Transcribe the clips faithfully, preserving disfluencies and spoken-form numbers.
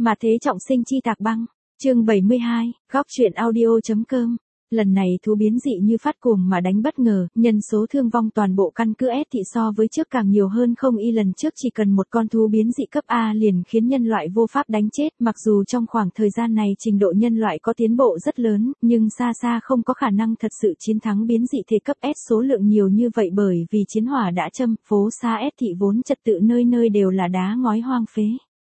Mà thế trọng sinh chi tạc băng. Chương bảy mươi hai, góc truyện audio.com. Lần này thú biến dị như phát cuồng mà đánh bất ngờ, nhân số thương vong toàn bộ căn cứ S thị so với trước càng nhiều hơn không y lần trước chỉ cần một con thú biến dị cấp A liền khiến nhân loại vô pháp đánh chết, mặc dù trong khoảng thời gian này trình độ nhân loại có tiến bộ rất lớn, nhưng xa xa không có khả năng thật sự chiến thắng biến dị thể cấp S số lượng nhiều như vậy bởi vì chiến hỏa đã châm, phố xa S thị vốn trật tự nơi nơi đều là đá ngói hoang phế.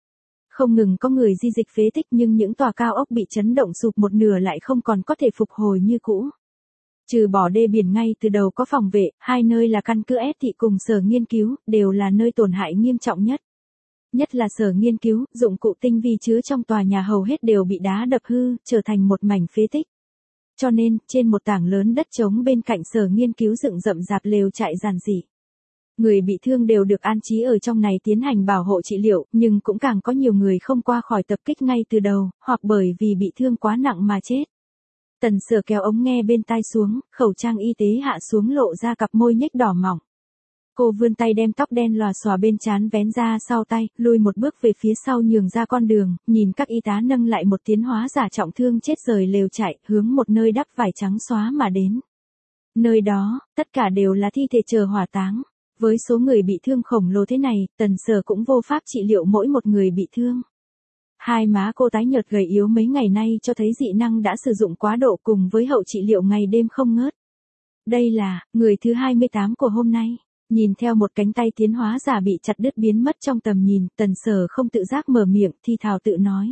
Không ngừng có người di dịch phế tích nhưng những tòa cao ốc bị chấn động sụp một nửa lại không còn có thể phục hồi như cũ. Trừ bỏ đê biển ngay từ đầu có phòng vệ, hai nơi là căn cứ S thị cùng sở nghiên cứu, đều là nơi tổn hại nghiêm trọng nhất. Nhất là sở nghiên cứu, dụng cụ tinh vi chứa trong tòa nhà hầu hết đều bị đá đập hư, trở thành một mảnh phế tích. Cho nên, trên một tảng lớn đất trống bên cạnh sở nghiên cứu dựng rậm rạp lều trại giản dị. Người bị thương đều được an trí ở trong này tiến hành bảo hộ trị liệu, nhưng cũng càng có nhiều người không qua khỏi tập kích ngay từ đầu, hoặc bởi vì bị thương quá nặng mà chết. Tần Sở kéo ống nghe bên tai xuống, khẩu trang y tế hạ xuống lộ ra cặp môi nhếch đỏ mỏng. Cô vươn tay đem tóc đen lòa xòa bên trán vén ra sau tay, lùi một bước về phía sau nhường ra con đường, nhìn các y tá nâng lại một tiến hóa giả trọng thương chết rời lều chạy, hướng một nơi đắp vải trắng xóa mà đến. Nơi đó, tất cả đều là thi thể chờ hỏa táng. Với số người bị thương khổng lồ thế này, Tần Sở cũng vô pháp trị liệu mỗi một người bị thương. Hai má cô tái nhợt gầy yếu mấy ngày nay cho thấy dị năng đã sử dụng quá độ cùng với hậu trị liệu ngày đêm không ngớt. Đây là, người thứ hai mươi tám của hôm nay. Nhìn theo một cánh tay tiến hóa giả bị chặt đứt biến mất trong tầm nhìn, Tần Sở không tự giác mở miệng, thi thào tự nói.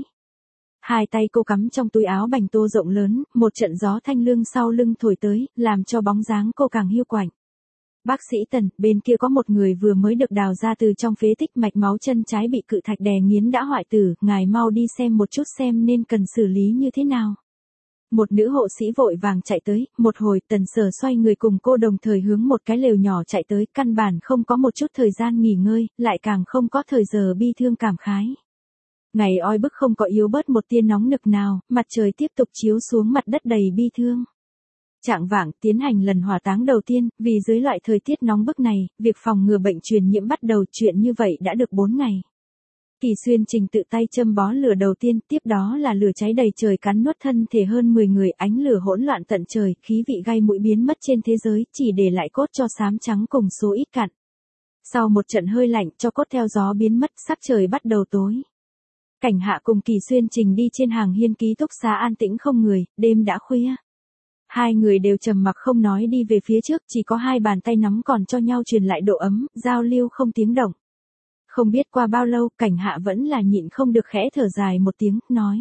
Hai tay cô cắm trong túi áo bành tô rộng lớn, một trận gió thanh lương sau lưng thổi tới, làm cho bóng dáng cô càng hiu quạnh. Bác sĩ Tần, bên kia có một người vừa mới được đào ra từ trong phế tích, mạch máu chân trái bị cự thạch đè nghiến đã hoại tử, ngài mau đi xem một chút xem nên cần xử lý như thế nào. Một nữ hộ sĩ vội vàng chạy tới, một hồi Tần Sở xoay người cùng cô đồng thời hướng một cái lều nhỏ chạy tới, căn bản không có một chút thời gian nghỉ ngơi, lại càng không có thời giờ bi thương cảm khái. Ngày oi bức không có yếu bớt một tia nóng nực nào, mặt trời tiếp tục chiếu xuống mặt đất đầy bi thương. Trạng vạng tiến hành lần hỏa táng đầu tiên, vì dưới loại thời tiết nóng bức này, việc phòng ngừa bệnh truyền nhiễm bắt đầu chuyện như vậy đã được bốn ngày. Kỳ Xuyên Trình tự tay châm bó lửa đầu tiên, tiếp đó là lửa cháy đầy trời cắn nuốt thân thể hơn mười người, ánh lửa hỗn loạn tận trời, khí vị gai mũi biến mất trên thế giới, chỉ để lại cốt cho xám trắng cùng số ít cặn. Sau một trận hơi lạnh, cho cốt theo gió biến mất, sắc trời bắt đầu tối. Cảnh Hạ cùng Kỳ Xuyên Trình đi trên hàng hiên ký túc xá an tĩnh không người, đêm đã khuya. Hai người đều trầm mặc không nói đi về phía trước, chỉ có hai bàn tay nắm còn cho nhau truyền lại độ ấm, giao lưu không tiếng động. Không biết qua bao lâu, Cảnh Hạ vẫn là nhịn không được khẽ thở dài một tiếng, nói.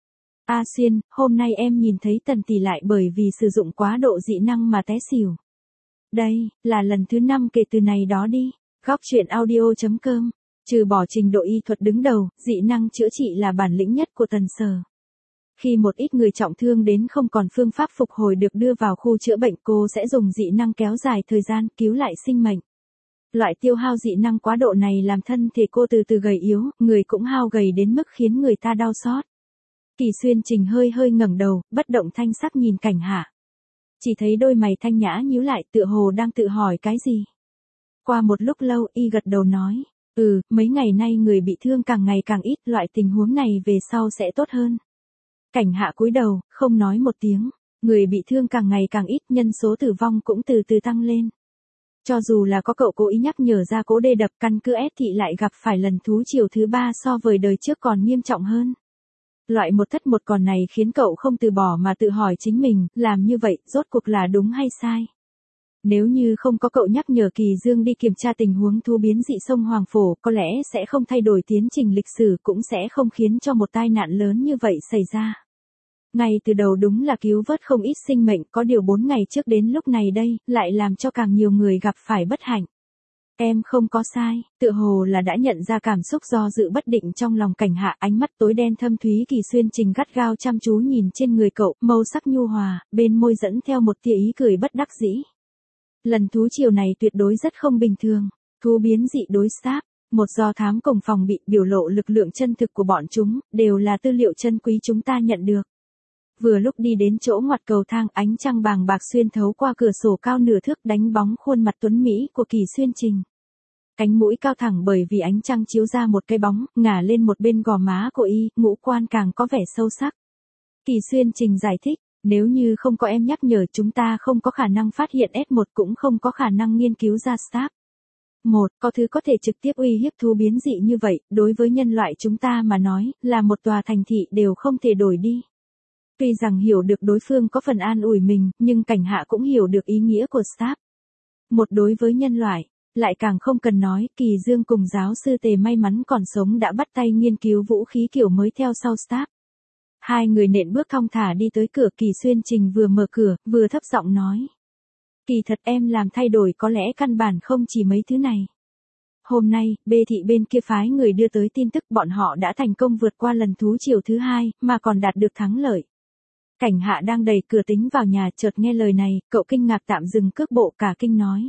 A Xuyên, hôm nay em nhìn thấy Tần tỷ lại bởi vì sử dụng quá độ dị năng mà té xỉu. Đây, là lần thứ năm kể từ này đó đi. Góc truyện audio.com. Trừ bỏ trình độ y thuật đứng đầu, dị năng chữa trị là bản lĩnh nhất của Tần Sở. Khi một ít người trọng thương đến không còn phương pháp phục hồi được đưa vào khu chữa bệnh, cô sẽ dùng dị năng kéo dài thời gian, cứu lại sinh mệnh. Loại tiêu hao dị năng quá độ này làm thân thể cô từ từ gầy yếu, người cũng hao gầy đến mức khiến người ta đau xót. Kỳ Xuyên Trình hơi hơi ngẩng đầu, bất động thanh sắc nhìn Cảnh Hạ. Chỉ thấy đôi mày thanh nhã nhíu lại, tựa hồ đang tự hỏi cái gì. Qua một lúc lâu, y gật đầu nói, ừ, mấy ngày nay người bị thương càng ngày càng ít, loại tình huống này về sau sẽ tốt hơn. Cảnh Hạ cúi đầu, không nói một tiếng, người bị thương càng ngày càng ít, nhân số tử vong cũng từ từ tăng lên. Cho dù là có cậu cố ý nhắc nhở ra cố đê đập, căn cứ S thị lại gặp phải lần thú triều thứ ba so với đời trước còn nghiêm trọng hơn. Loại một thất một còn này khiến cậu không từ bỏ mà tự hỏi chính mình, làm như vậy, rốt cuộc là đúng hay sai. Nếu như không có cậu nhắc nhở Kỳ Dương đi kiểm tra tình huống thú biến dị sông Hoàng Phổ, có lẽ sẽ không thay đổi tiến trình lịch sử, cũng sẽ không khiến cho một tai nạn lớn như vậy xảy ra. Ngay từ đầu đúng là cứu vớt không ít sinh mệnh, có điều bốn ngày trước đến lúc này đây, lại làm cho càng nhiều người gặp phải bất hạnh. Em không có sai, tựa hồ là đã nhận ra cảm xúc do dự bất định trong lòng Cảnh Hạ, ánh mắt tối đen thâm thúy Kỳ Xuyên Trình gắt gao chăm chú nhìn trên người cậu, màu sắc nhu hòa, bên môi dẫn theo một tia ý cười bất đắc dĩ. Lần thú triều này tuyệt đối rất không bình thường, thú biến dị đối sáp, một do thám cùng phòng bị, biểu lộ lực lượng chân thực của bọn chúng, đều là tư liệu chân quý chúng ta nhận được. Vừa lúc đi đến chỗ ngoặt cầu thang, ánh trăng bàng bạc xuyên thấu qua cửa sổ cao nửa thước đánh bóng khuôn mặt tuấn mỹ của Kỳ Xuyên Trình. Cánh mũi cao thẳng bởi vì ánh trăng chiếu ra một cái bóng, ngả lên một bên gò má của y, ngũ quan càng có vẻ sâu sắc. Kỳ Xuyên Trình giải thích, nếu như không có em nhắc nhở chúng ta không có khả năng phát hiện S một cũng không có khả năng nghiên cứu ra Stab. Một, có thứ có thể trực tiếp uy hiếp thú biến dị như vậy, đối với nhân loại chúng ta mà nói, là một tòa thành thị đều không thể đổi đi. Tuy rằng hiểu được đối phương có phần an ủi mình, nhưng Cảnh Hạ cũng hiểu được ý nghĩa của Stab. Một đối với nhân loại, lại càng không cần nói, Kỳ Dương cùng giáo sư Tề may mắn còn sống đã bắt tay nghiên cứu vũ khí kiểu mới theo sau Stab. Hai người nện bước thong thả đi tới cửa, Kỳ Xuyên Trình vừa mở cửa, vừa thấp giọng nói. Kỳ thật em làm thay đổi có lẽ căn bản không chỉ mấy thứ này. Hôm nay, bê thị bên kia phái người đưa tới tin tức bọn họ đã thành công vượt qua lần thú triều thứ hai, mà còn đạt được thắng lợi. Cảnh Hạ đang đẩy cửa tính vào nhà, chợt nghe lời này, cậu kinh ngạc tạm dừng cước bộ, cả kinh nói.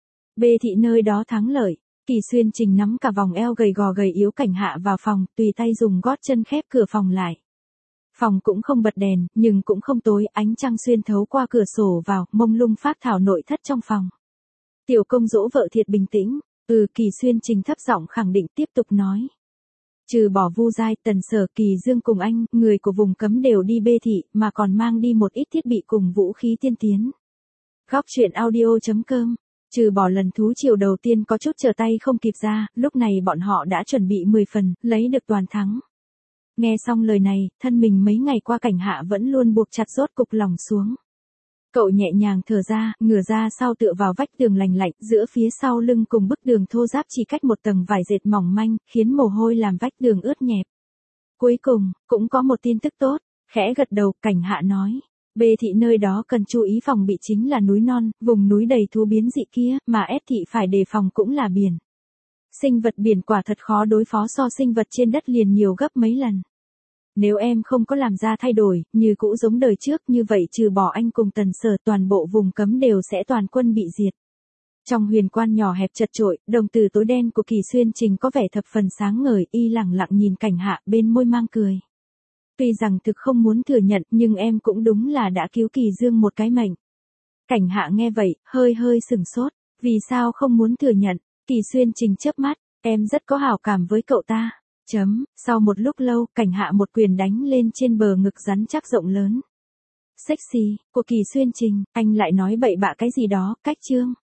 Bê thị nơi đó thắng lợi. Kỳ Xuyên Trình nắm cả vòng eo gầy gò gầy yếu Cảnh Hạ vào phòng, tùy tay dùng gót chân khép cửa phòng lại. Phòng cũng không bật đèn, nhưng cũng không tối, ánh trăng xuyên thấu qua cửa sổ vào, mông lung phác thảo nội thất trong phòng. Tiểu Công dỗ vợ thiệt bình tĩnh, ừ, Kỳ Xuyên Trình thấp giọng khẳng định tiếp tục nói. Trừ bỏ Vu Giai, Tần Sở, Kỳ Dương cùng anh, người của vùng cấm đều đi bê thị, mà còn mang đi một ít thiết bị cùng vũ khí tiên tiến. Góc truyện audio chấm com. Trừ bỏ lần thú triều đầu tiên có chút trở tay không kịp ra, lúc này bọn họ đã chuẩn bị mười phần, lấy được toàn thắng. Nghe xong lời này, thân mình mấy ngày qua Cảnh Hạ vẫn luôn buộc chặt rốt cục lòng xuống. Cậu nhẹ nhàng thở ra, ngửa ra sau tựa vào vách tường lành lạnh, giữa phía sau lưng cùng bức tường thô ráp chỉ cách một tầng vải dệt mỏng manh, khiến mồ hôi làm vách tường ướt nhẹp. Cuối cùng, cũng có một tin tức tốt, khẽ gật đầu, Cảnh Hạ nói. Bê thị nơi đó cần chú ý phòng bị chính là núi non, vùng núi đầy thú biến dị kia, mà S thị phải đề phòng cũng là biển. Sinh vật biển quả thật khó đối phó so sinh vật trên đất liền nhiều gấp mấy lần. Nếu em không có làm ra thay đổi, như cũ giống đời trước, như vậy trừ bỏ anh cùng Tần Sở, toàn bộ vùng cấm đều sẽ toàn quân bị diệt. Trong huyền quan nhỏ hẹp chật chội, đồng tử tối đen của Kỳ Xuyên Trình có vẻ thập phần sáng ngời, y lẳng lặng nhìn Cảnh Hạ, bên môi mang cười. Tuy rằng thực không muốn thừa nhận, nhưng em cũng đúng là đã cứu Kỳ Dương một cái mệnh. Cảnh Hạ nghe vậy, hơi hơi sừng sốt, vì sao không muốn thừa nhận? Kỳ Xuyên Trình chớp mắt, em rất có hảo cảm với cậu ta. Chấm, sau một lúc lâu, Cảnh Hạ một quyền đánh lên trên bờ ngực rắn chắc rộng lớn. Sexy, của Kỳ Xuyên Trình, anh lại nói bậy bạ cái gì đó, cách chương.